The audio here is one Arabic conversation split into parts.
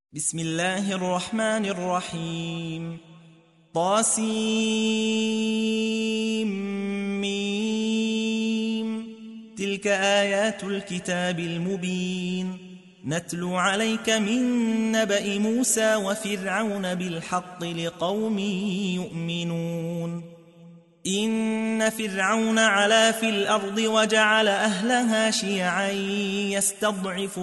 بسم الله الرحمن الرحيم طاسيم. تلك آيات الكتاب المبين نتلو عليك من نبأ موسى وفرعون بالحق لقوم يؤمنون. إن فرعون علا في الأرض وجعل أهلها شيعا يستضعف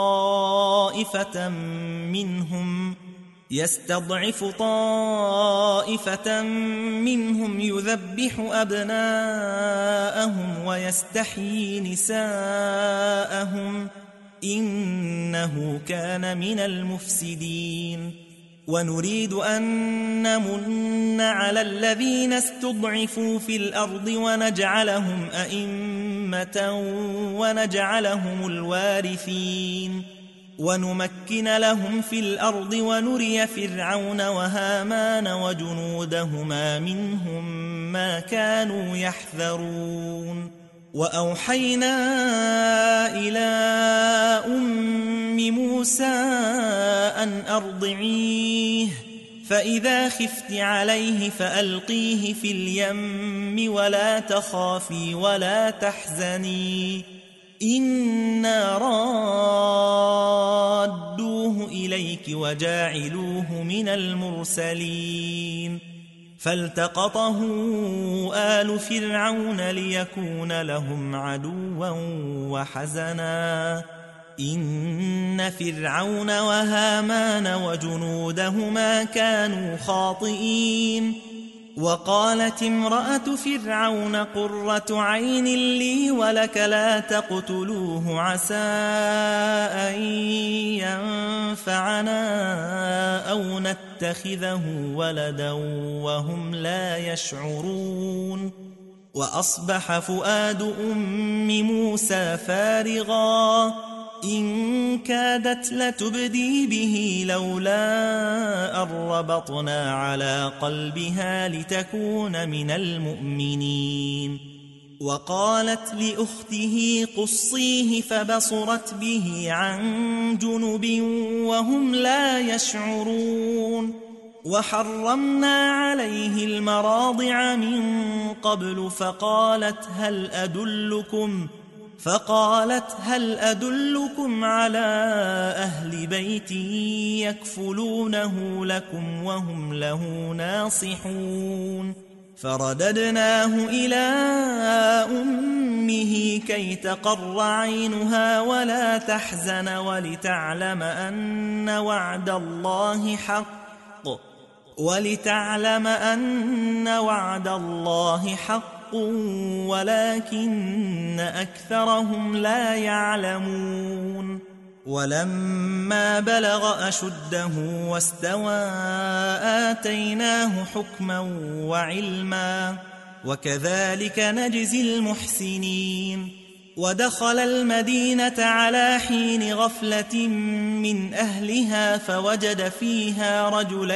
طائفة منهم يذبح أبناءهم ويستحيي نساءهم إنه كان من المفسدين. ونريد أن نمن على الذين استضعفوا في الأرض ونجعلهم أئمة ونجعلهم الوارثين ونمكن لهم في الأرض ونري فرعون وهامان وجنودهما منهم ما كانوا يحذرون. وأوحينا إلى أم موسى أن أرضعيه فإذا خفت عليه فألقيه في اليم ولا تخافي ولا تحزني إنا رادوه إليك وجاعلوه من المرسلين. فالتقطه آل فرعون ليكون لهم عدوا وحزنا إن فرعون وهامان وجنودهما كانوا خاطئين. وقالت امرأة فرعون قرة عين لي ولك لا تقتلوه عسى أن ينفعنا أو نتخذه ولدا وهم لا يشعرون. وأصبح فؤاد أم موسى فارغا إن كادت لتبدي به لولا أن ربطنا على قلبها لتكون من المؤمنين. وقالت لأخته قصيه فبصرت به عن جنب وهم لا يشعرون. وحرمنا عليه المراضع من قبل فقالت هل أدلكم على أهل بيت يكفلونه لكم وهم له ناصحون. فرددناه إلى أمه كي تقر عينها ولا تحزن ولتعلم أن وعد الله حق ولكن أكثرهم لا يعلمون. ولما بلغ أشده واستوى آتيناه حكما وعلما وكذلك نجزي المحسنين. ودخل المدينة على حين غفلة من أهلها فوجد فيها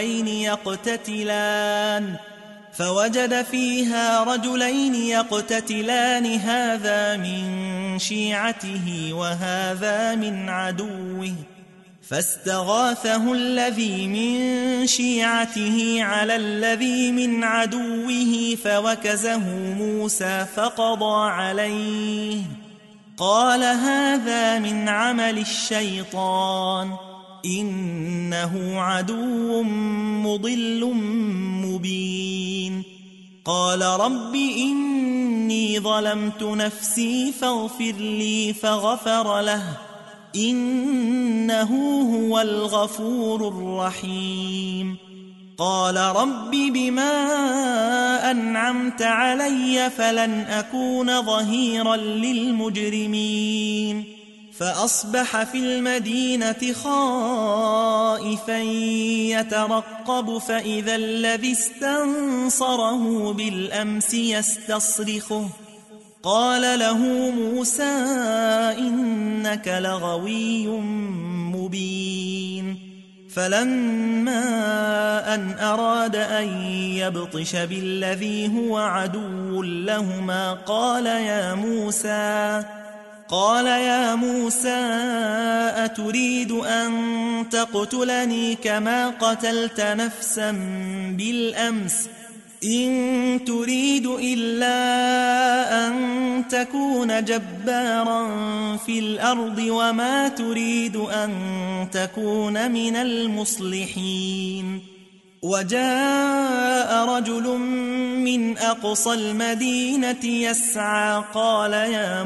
رجلين يقتتلان هذا من شيعته وهذا من عدوه فاستغاثه الذي من شيعته على الذي من عدوه فوكزه موسى فقضى عليه قال هذا من عمل الشيطان إنه عدو مضل مبين. قال رب إني ظلمت نفسي فاغفر لي فغفر له إنه هو الغفور الرحيم. قال رب بما أنعمت علي فلن أكون ظهيرا للمجرمين. فأصبح في المدينة خائفا يترقب فإذا الذي استنصره بالأمس يستصرخه قال له موسى إنك لغوي مبين. فلما أن أراد أن يبطش بالذي هو عدو لهما قال يا موسى أتريد أن تقتلني كما قتلت نفسا بالأمس إن تريد إلا أن تكون جبارا في الأرض وما تريد أن تكون من المصلحين وجاء رجل من أقصى المدينة يسعى قال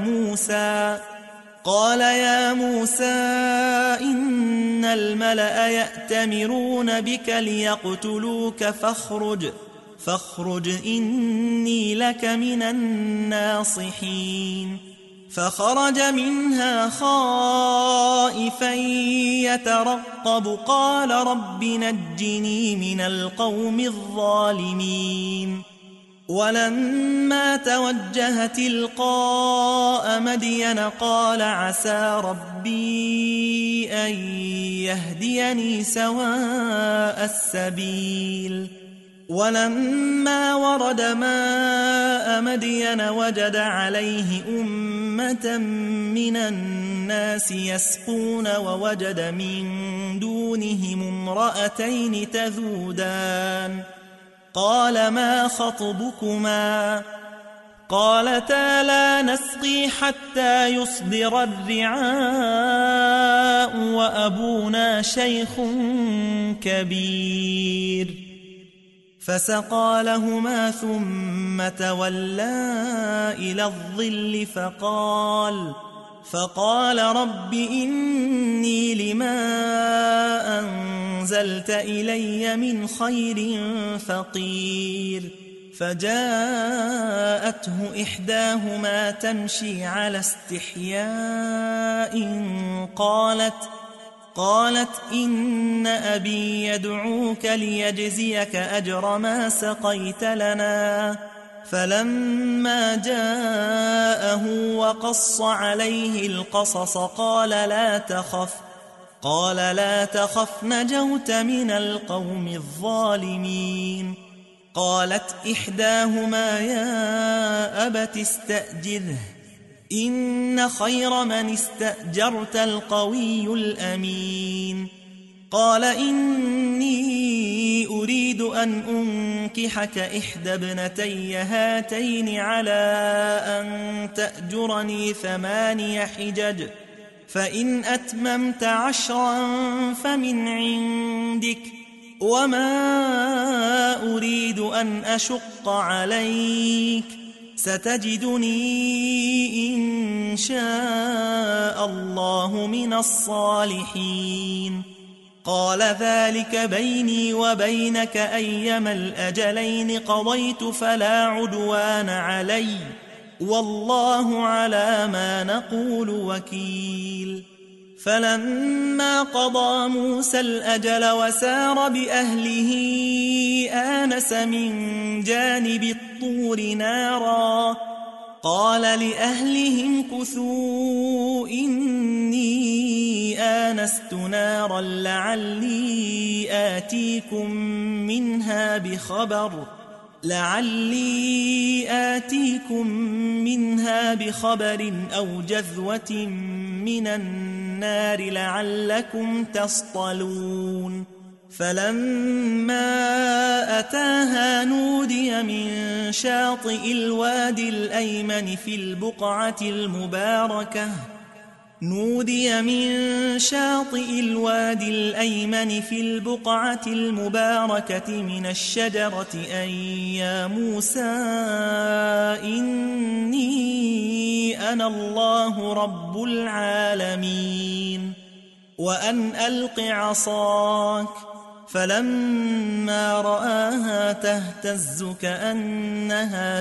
يا موسى إن الملأ يأتمرون بك ليقتلوك فاخرج إني لك من الناصحين فخرج منها خائفا يترقب قال رب نجني من القوم الظالمين ولما توجه تلقاء مدين قال عسى ربي أن يهديني سواء السبيل ولما ورد ماء مدين وجد عليه أمة من الناس يسقون ووجد من دونهم امرأتين تذودان قال ما خطبكما قالتا لا نسقي حتى يصدر الرعاء وأبونا شيخ كبير فسقى لهما ثم تولى إلى الظل فقال رب إني لما أنزلت إلي من خير فقير فجاءته إحداهما تمشي على استحياء قالت إن أبي يدعوك ليجزيك أجر ما سقيت لنا فلما جاءه وقص عليه القصص قال لا تخف نجوت من القوم الظالمين قالت إحداهما يا أبت استأجره إن خير من استأجرت القوي الأمين قال إني أريد أن أنكحك إحدى ابنتي هاتين على أن تأجرني 8 حجج فإن أتممت 10 فمن عندك وما أريد أن أشق عليك ستجدني إن شاء الله من الصالحين قال ذلك بيني وبينك أيما الأجلين قضيت فلا عدوان علي والله على ما نقول وكيل فلما قضى موسى الأجل وسار بأهله آنس من جانب الطور نارا قال لأهلهم كثوا إني آنست نارا لعلي آتيكم منها بخبر أو جذوة من النار لعلكم تصطلون فلما أتاها نودي من شاطئ الوادي الأيمن في البقعة المباركة من الشجرة أن يا موسى إني أنا الله رب العالمين وأن ألق عصاك فلما رآها تهتز كأنها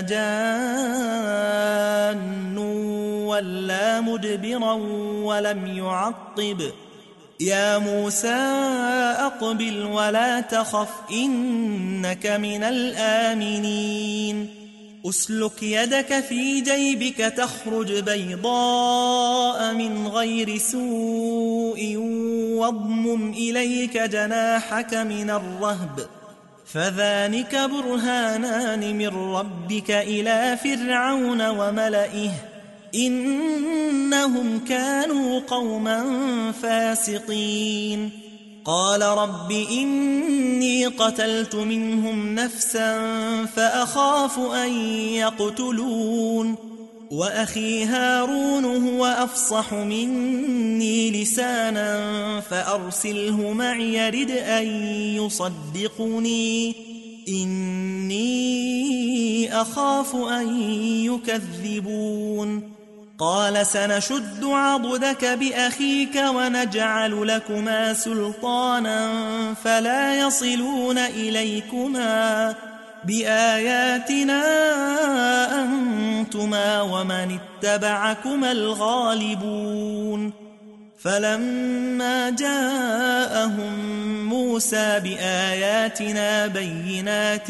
جان ولا مدبرا ولم يعقب يا موسى أقبل ولا تخف إنك من الآمنين أسلك يدك في جيبك تخرج بيضاء من غير سوء واضمم إليك جناحك من الرهب فذلك برهانان من ربك إلى فرعون وملئه إنهم كانوا قوما فاسقين قال رب إني قتلت منهم نفسا فأخاف أن يقتلون وأخي هارون هو أفصح مني لسانا فأرسله معي يرد أن يصدقني إني أخاف أن يكذبون قال سنشد عضدك بأخيك ونجعل لكما سلطانا فلا يصلون إليكما بآياتنا أنتما ومن اتبعكما الغالبون فلما جاءهم موسى بآياتنا بينات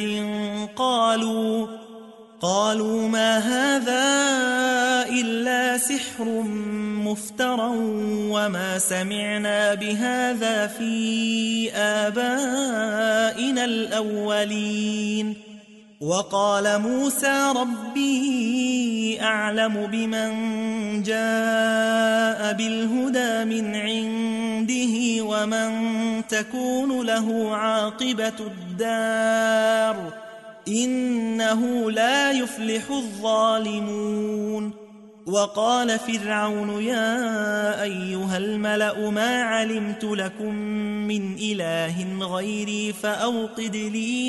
قالوا ما هذا إلا سحر مفترى وما سمعنا بهذا في آبائنا الأولين وقال موسى ربي أعلم بمن جاء بالهدى من عنده ومن تكون له عاقبة الدار إنه لا يفلح الظالمون وقال فرعون يا أيها الملأ ما علمت لكم من إله غيري فأوقد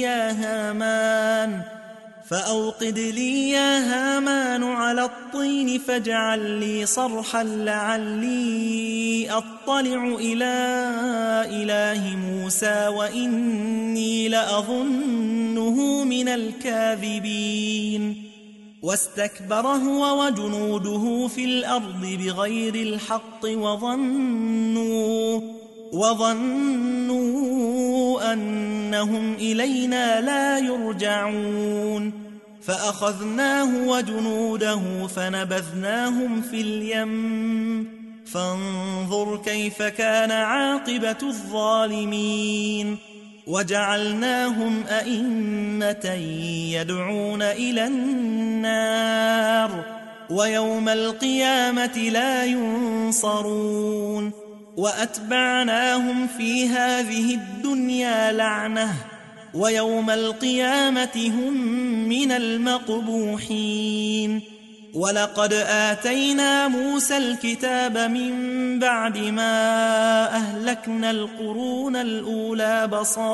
لي يا هامان على الطين فاجعل لي صرحا لعلي أطلع إلى إله موسى وإني لأظنه من الكاذبين واستكبر هو وجنوده في الأرض بغير الحق وظنوا أنهم إلينا لا يرجعون فأخذناه وجنوده فنبذناهم في اليم فانظر كيف كان عاقبة الظالمين وجعلناهم أئمة يدعون إلى النار ويوم القيامة لا ينصرون وأتبعناهم في هذه الدنيا لعنة ويوم القيامة هم من المقبوحين ولقد آتينا موسى الكتاب من بعد ما أهلكنا القرون الأولى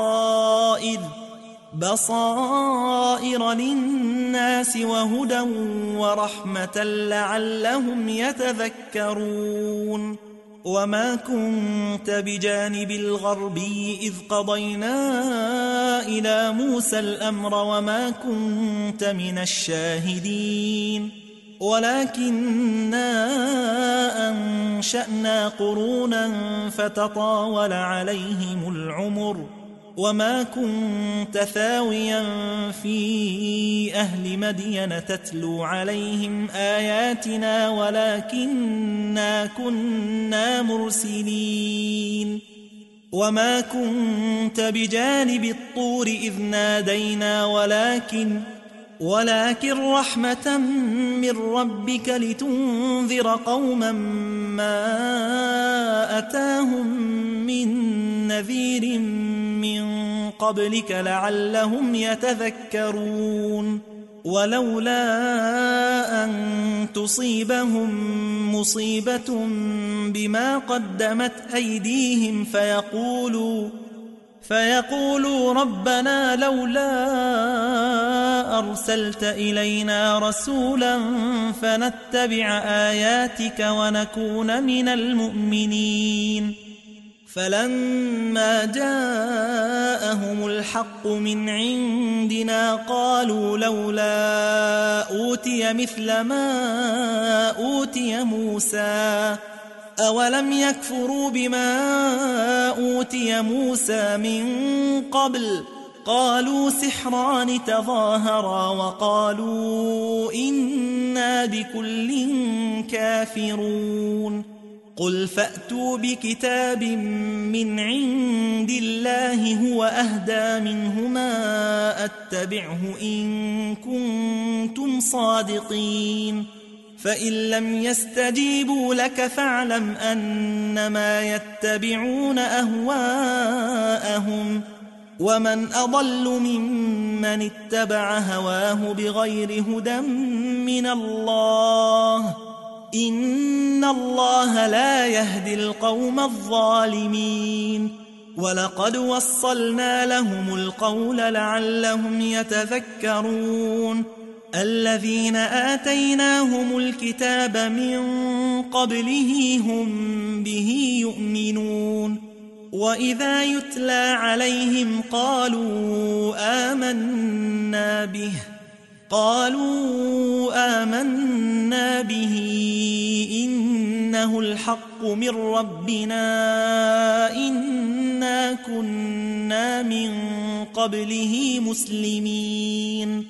بصائر للناس وهدى ورحمة لعلهم يتذكرون وما كنت بجانب الغربي إذ قضينا إلى موسى الأمر وما كنت من الشاهدين ولكننا أنشأنا قرونا فتطاول عليهم العمر وما كنت ثاويا في أهل مدين تتلو عليهم آياتنا ولكننا كنا مرسلين وما كنت بجانب الطور إذ نادينا ولكن رحمة من ربك لتنذر قوما ما أتاهم من نذير من قبلك لعلهم يتذكرون ولولا أن تصيبهم مصيبة بما قدمت أيديهم فيقولوا ربنا لولا أرسلت إلينا رسولا فنتبع آياتك ونكون من المؤمنين فلما جاءهم الحق من عندنا قالوا لولا أوتي مثل ما أوتي موسى أولم يكفروا بما أوتي موسى من قبل قالوا سحران تظاهرا وقالوا إنا بكل كافرون قل فأتوا بكتاب من عند الله هو أهدى منهما أتبعه إن كنتم صادقين فإن لم يستجيبوا لك فاعلم أنما يتبعون أهواءهم ومن أضل ممن اتبع هواه بغير هدى من الله إن الله لا يهدي القوم الظالمين ولقد وصلنا لهم القول لعلهم يتذكرون الذين آتيناهم الكتاب من قبله هم به يؤمنون وإذا يتلى عليهم قالوا آمنا به إنه الحق من ربنا إنا كنا من قبله مسلمين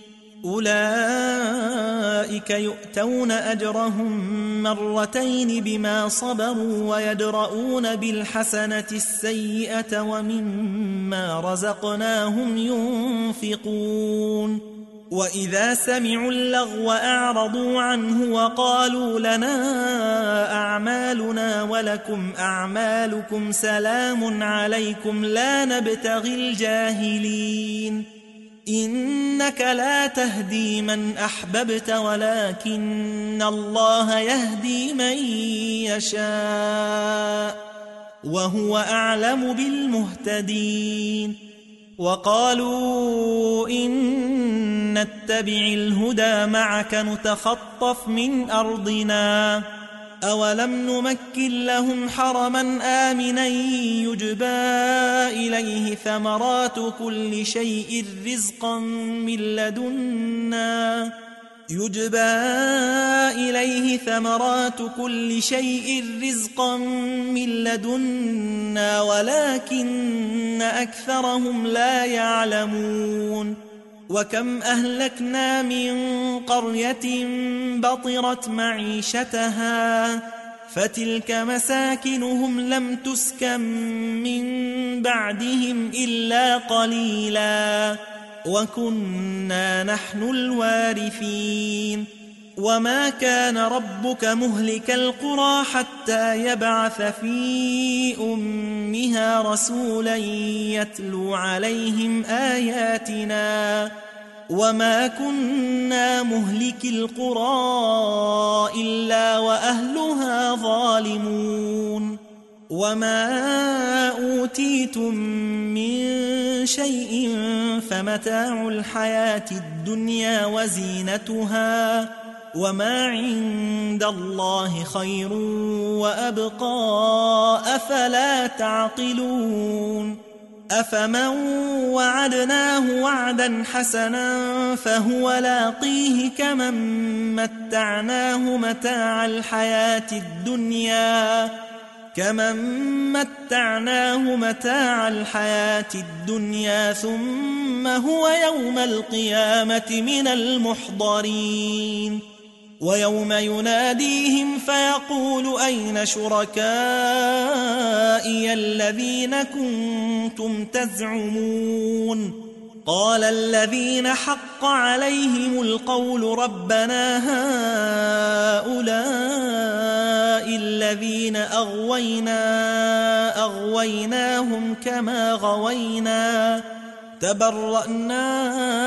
أولئك يؤتون أجرهم مرتين بما صبروا ويدرؤون بالحسنة السيئة ومما رزقناهم ينفقون وإذا سمعوا اللغو أعرضوا عنه وقالوا لنا أعمالنا ولكم أعمالكم سلام عليكم لا نبتغي الجاهلين إنك لا تهدي من أحببت ولكن الله يهدي من يشاء وهو أعلم بالمهتدين وقالوا إن نتبع الهدى معك نتخطف من أرضنا أولم نمكن لهم حرما آمنا يجبى إليه ثمرات كل شيء رزقا من لدنا ولكن أكثرهم لا يعلمون وكم أهلكنا من قرية بطرت معيشتها فتلك مساكنهم لم تسكن من بعدهم إلا قليلا وكنا نحن الوارثين وما كان ربك مهلك القرى حتى يبعث في أمها رسولا يتلو عليهم آياتنا وما كنا مهلك القرى إلا وأهلها ظالمون وما أوتيتم من شيء فمتاع الحياة الدنيا وزينتها وما عند الله خير وأبقى أفلا تعقلون أفمن وعدناه وعدا حسنا فهو لاقيه كمن متعناه متاع الحياة الدنيا ثم هو يوم القيامة من المحضرين ويوم يناديهم فيقول أين شركائي الذين كنتم تزعمون قال الذين حق عليهم القول ربنا هؤلاء الذين أغويناهم كما غوينا تبرأنا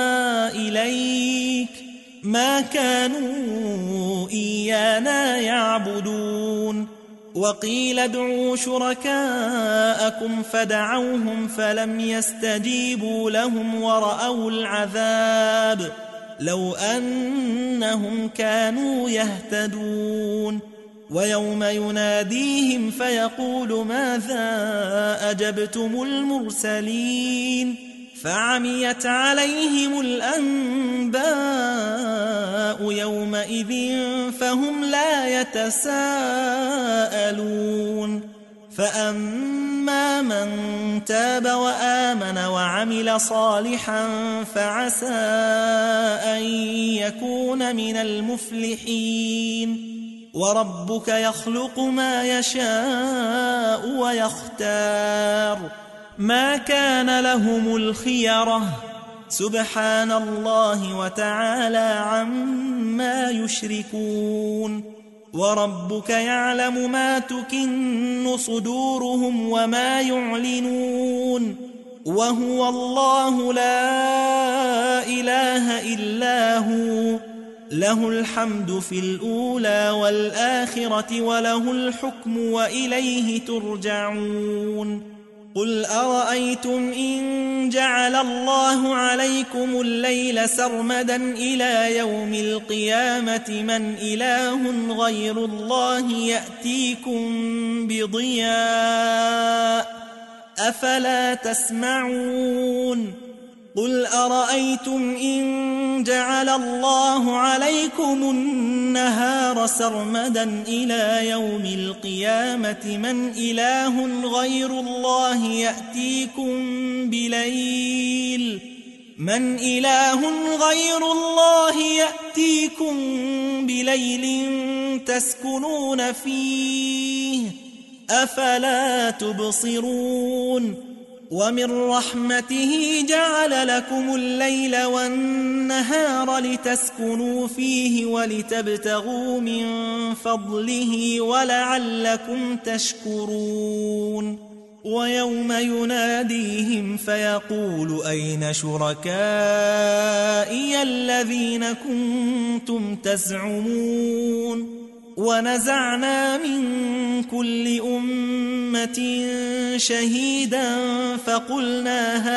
إليك ما كانوا إيانا يعبدون وقيل ادعوا شركاءكم فدعوهم فلم يستجيبوا لهم ورأوا العذاب لو أنهم كانوا يهتدون ويوم يناديهم فيقول ماذا أجبتم المرسلين فعميت عليهم الأنباء يومئذ فهم لا يتساءلون فأما من تاب وآمن وعمل صالحا فعسى أن يكون من المفلحين وربك يخلق ما يشاء ويختار ما كان لهم الخيرة سبحان الله وتعالى عما يشركون وربك يعلم ما تكن صدورهم وما يعلنون وهو الله لا إله إلا هو له الحمد في الأولى والآخرة وله الحكم وإليه ترجعون قل أرأيتم إن جعل الله عليكم الليل سرمدا إلى يوم القيامة من إله غير الله يأتيكم بضياء أفلا تسمعون قل أرأيتم إن جعل الله عليكم النهار سرمدا إلى يوم القيامة من إله غير الله يأتيكم بليل تسكنون فيه أفلا تبصرون ومن رحمته جعل لكم الليل والنهار لتسكنوا فيه ولتبتغوا من فضله ولعلكم تشكرون ويوم يناديهم فيقول أين شركائي الذين كنتم تزعمون ونزعنا من كل أمة شهيدا فقلنا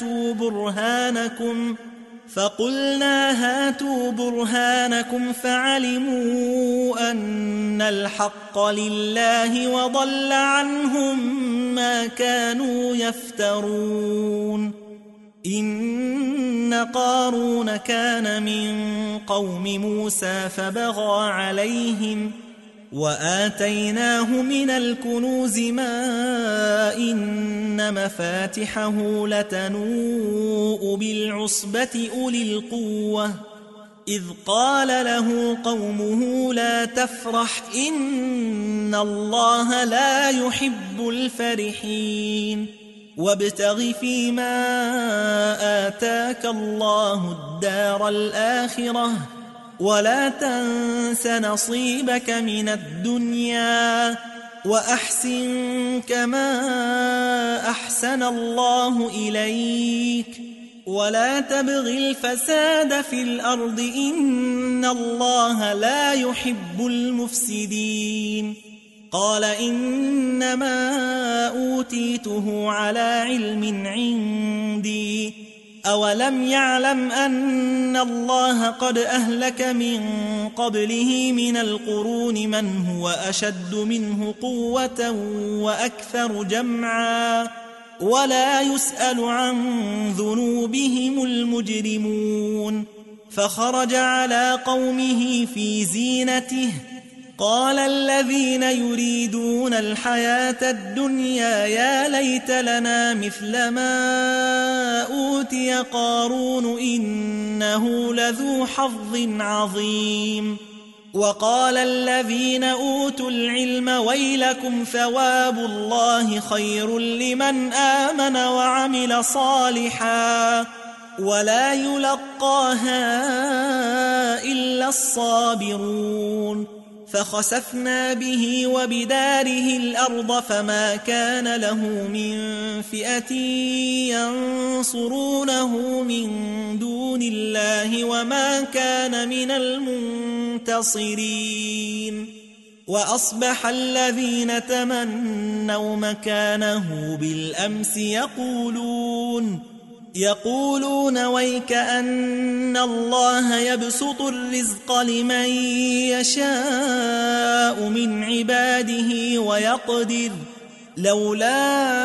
هاتوا برهانكم فعلموا أن الحق لله وضل عنهم ما كانوا يفترون إن قارون كان من قوم موسى فبغى عليهم وآتيناه من الكنوز ما إن مفاتحه لتنوء بالعصبة أولي القوة إذ قال له قومه لا تفرح إن الله لا يحب الفرحين وابتغ فيما آتاك الله الدار الآخرة ولا تنس نصيبك من الدنيا وأحسن كما أحسن الله إليك ولا تبغ الفساد في الأرض إن الله لا يحب المفسدين قال إنما أوتيته على علم عندي أولم يعلم أن الله قد أهلك من قبله من القرون من هو أشد منه قوة وأكثر جمعا ولا يسأل عن ذنوبهم المجرمون فخرج على قومه في زينته قال الذين يريدون الحياة الدنيا يا ليت لنا مثل ما أوتي قارون إنه لذو حظ عظيم وقال الذين أوتوا العلم ويلكم ثواب الله خير لمن آمن وعمل صالحا ولا يلقاها إلا الصابرون فخسفنا به وبداره الأرض فما كان له من فئة ينصرونه من دون الله وما كان من المنتصرين وأصبح الذين تمنوا مكانه بالأمس يقولون ويك أن الله يبسط الرزق لمن يشاء من عباده ويقدر لولا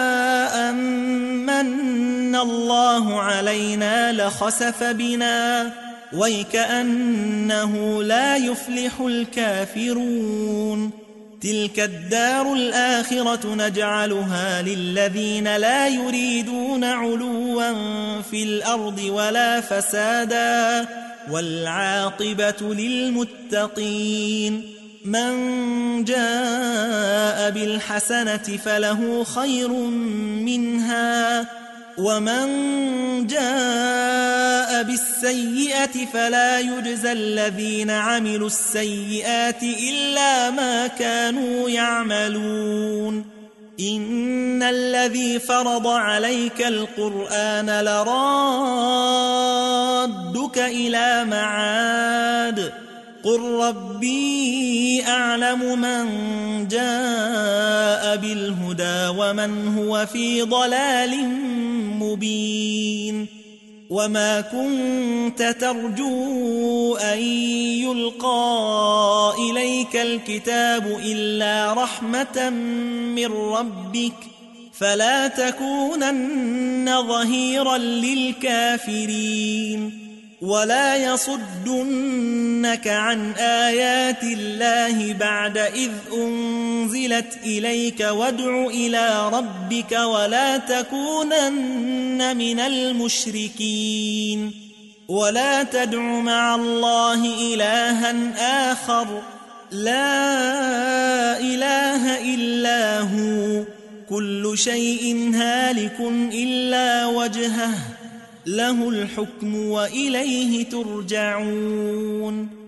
أمن الله علينا لخسف بنا ويك أنه لا يفلح الكافرون تلك الدار الآخرة نجعلها للذين لا يريدون علوا في الأرض ولا فسادا والعاقبة للمتقين من جاء بالحسنة فله خير منها ومن جاء بالسيئة فلا يجزى الذين عملوا السيئات إلا ما كانوا يعملون إن الذي فرض عليك القرآن لرادك إلى معاد قل ربي أعلم من جاء بالهدى ومن هو في ضلال مبين وما كنت ترجو أن يلقى إليك الكتاب إلا رحمة من ربك فلا تكونن ظهيرا للكافرين ولا يصدنك عن آيات الله بعد إذ أنزلت إليك وادع إلى ربك ولا تكونن من المشركين ولا تدع مع الله إلها آخر لا إله إلا هو كل شيء هالك إلا وجهه له الحكم وإليه ترجعون